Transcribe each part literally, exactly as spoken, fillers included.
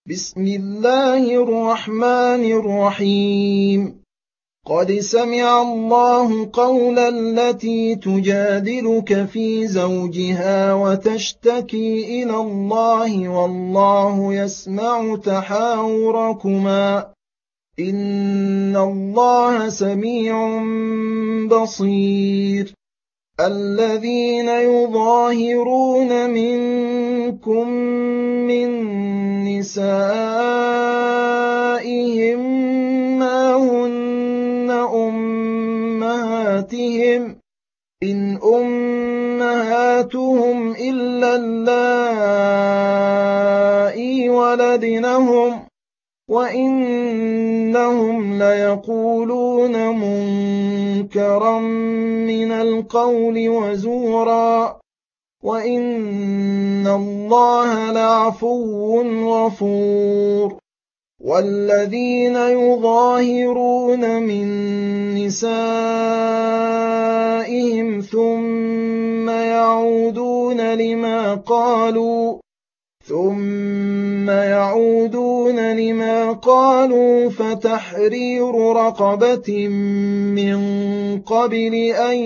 بسم الله الرحمن الرحيم قد سمع الله قول التي تجادلك في زوجها وتشتكي إلى الله والله يسمع تحاوركما إن الله سميع بصير الذين يظاهرون منكم من نسائهم ما هن أمهاتهم إن أمهاتهم إلا اللائي ولدنهم وإنهم ليقولون منكرا من القول وزورا وإن الله لعفو غفور والذين يظاهرون من نسائهم ثم يعودون لما قالوا ثم يعودون لما قالوا فتحرير رقبة من قبل أن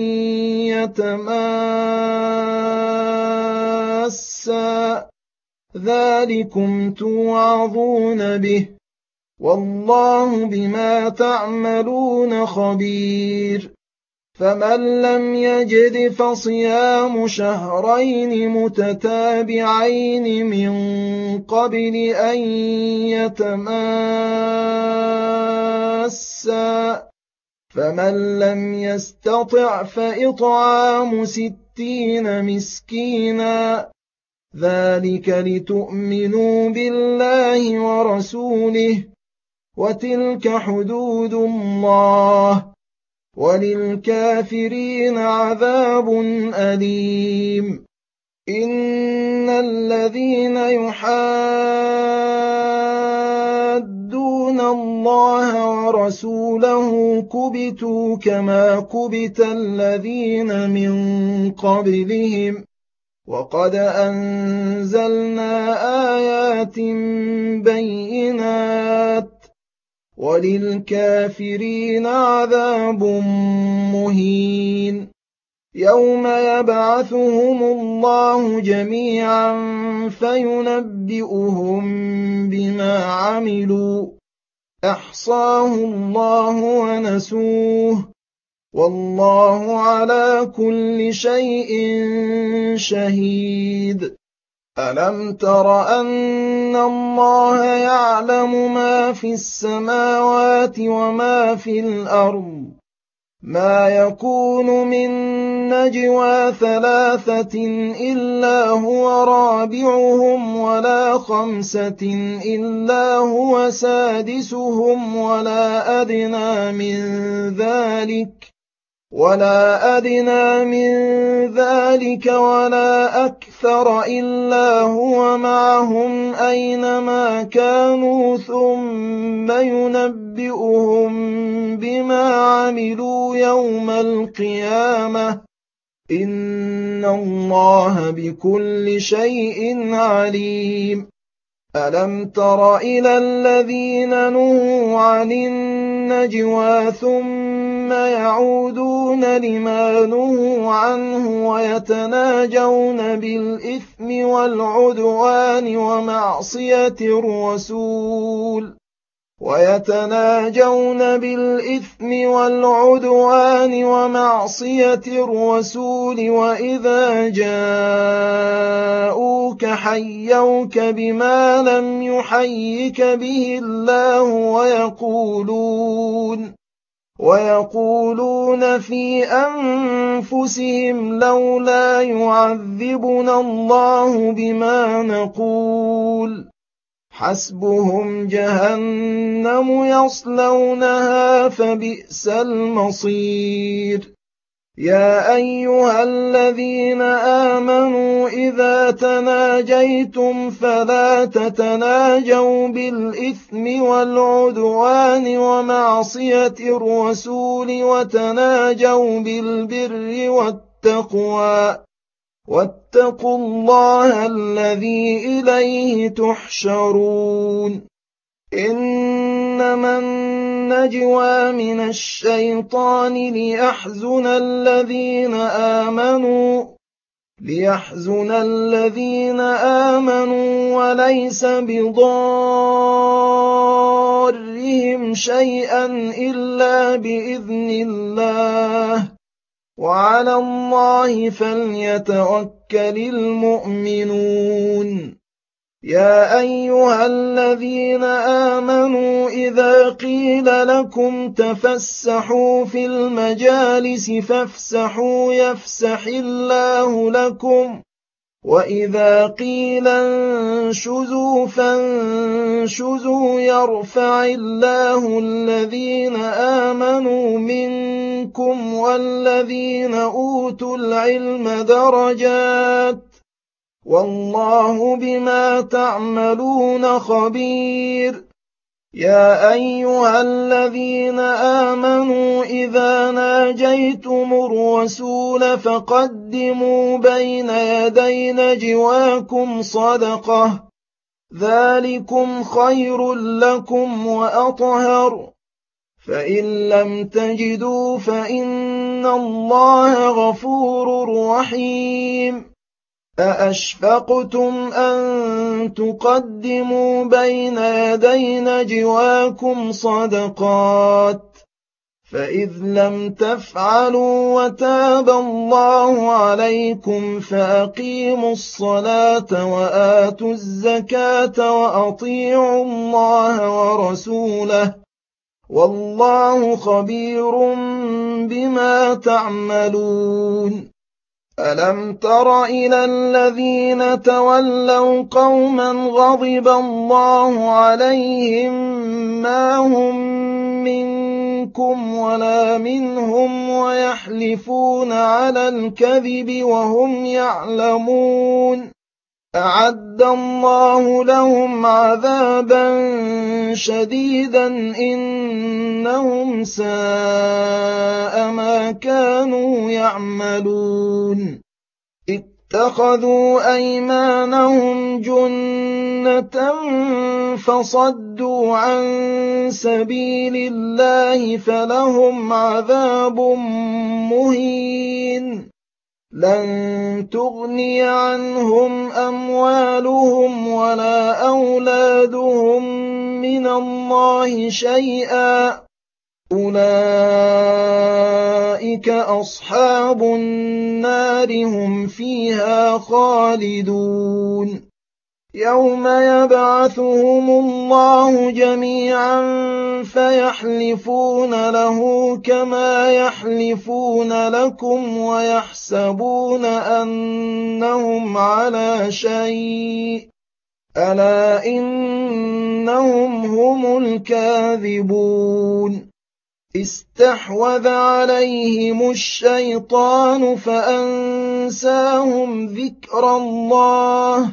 يتماسا ذلكم توعظون به والله بما تعملون خبير فمن لم يجد فصيام شهرين متتابعين من قبل أن يتماسا فمن لم يستطع فإطعام ستين مسكينا ذلك لتؤمنوا بالله ورسوله وتلك حدود الله وللكافرين عذاب أليم إن الذين يحادون الله ورسوله كبتوا كما كبت الذين من قبلهم وقد أنزلنا آيات بينات وللكافرين عذاب مهين يوم يبعثهم الله جميعا فينبئهم بما عملوا أحصاه الله ونسوه والله على كل شيء شهيد ألم تر أن الله يعلم ما في السماوات وما في الأرض ما يكون من نجوى ثلاثة إلا هو رابعهم ولا خمسة إلا هو سادسهم ولا أدنى من ذلك ولا أدنى من ذلك ولا أكثر إلا هو معهم أينما كانوا ثم ينبئهم بما عملوا يوم القيامة إن الله بكل شيء عليم ألم تر إلى الذين نهوا عن النجوى ثم يعودون لما نهوا عنه ويتناجون بالإثم والعدوان ومعصية الرسول ويتناجون بالإثم والعدوان ومعصية الرسول وإذا جاءوك حيوك بما لم يحيك به الله ويقولون ويقولون في أنفسهم لولا يعذبنا الله بما نقول حسبهم جهنم يصلونها فبئس المصير يا أيها الذين آمنوا إذا تناجيتم فلا تتناجوا بالإثم والعدوان ومعصية الرسول وتناجوا بالبر والتقوى واتقوا الله الذي إليه تحشرون إنما النجوى من الشيطان ليحزن الذين آمنوا ليحزن الذين آمنوا وليس بضارهم شيئا إلا بإذن الله وعلى الله فليتوكل المؤمنون يا أيها الذين آمنوا إذا قيل لكم تفسحوا في المجالس فافسحوا يفسح الله لكم وإذا قيل انشزوا فانشزوا يرفع الله الذين آمنوا منكم والذين أوتوا العلم درجات والله بما تعملون خبير يا أيها الذين آمنوا إذا ناجيتم الرسول فقدموا بين يدي نجواكم صدقة ذلكم خير لكم وأطهر فإن لم تجدوا فإن الله غفور رحيم أأشفقتم أن تقدموا بين يدي نجواكم صدقات فإذ لم تفعلوا وتاب الله عليكم فأقيموا الصلاة وآتوا الزكاة وأطيعوا الله ورسوله والله خبير بما تعملون ألم تر إلى الذين تولوا قوما غضب الله عليهم ما هم منكم ولا منهم ويحلفون على الكذب وهم يعلمون أعد الله لهم عذابا شديدا إنهم ساء ما كانوا يعملون اتخذوا أيمانهم جنة فصدوا عن سبيل الله فلهم عذاب مهين لن تغني عنهم أموالهم ولا أولادهم من الله شيئا أولئك أصحاب النار هم فيها خالدون يوم يبعثهم الله جميعا فيحلفون له كما يحلفون لكم ويحسبون أنهم على شيء ألا إنهم هم الكاذبون استحوذ عليهم الشيطان فأنساهم ذكر الله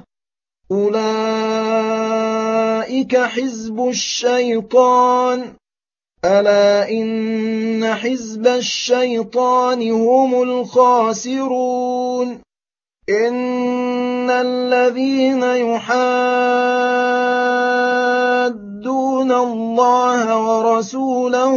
أولئك حزب الشيطان ألا إن حزب الشيطان هم الخاسرون إن الذين يحادون الله ورسوله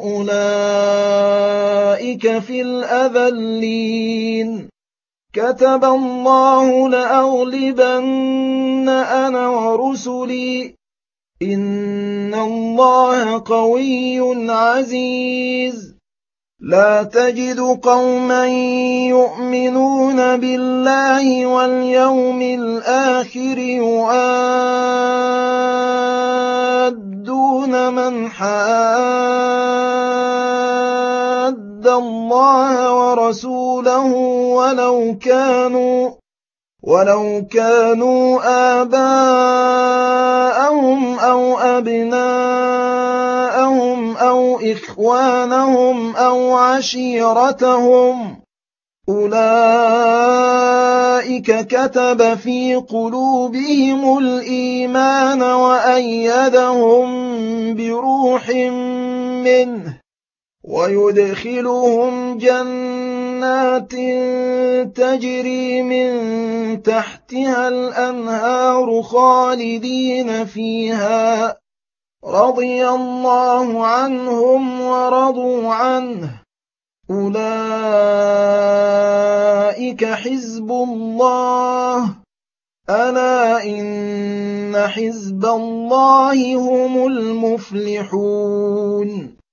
أولئك في الأذلين كتب الله لأغلبن أنا ورسلي إن الله قوي عزيز لا تجد قوما يؤمنون بالله واليوم الآخر يوادون من حاد الله ورسوله ولو كانوا ولو كانوا آباءهم أو أبناءهم أو إخوانهم أو عشيرتهم أولئك كتب في قلوبهم الإيمان وأيدهم بروح منه ويدخلهم جنات جنات تجري من تحتها الأنهار خالدين فيها رضي الله عنهم ورضوا عنه أولئك حزب الله ألا إن حزب الله هم المفلحون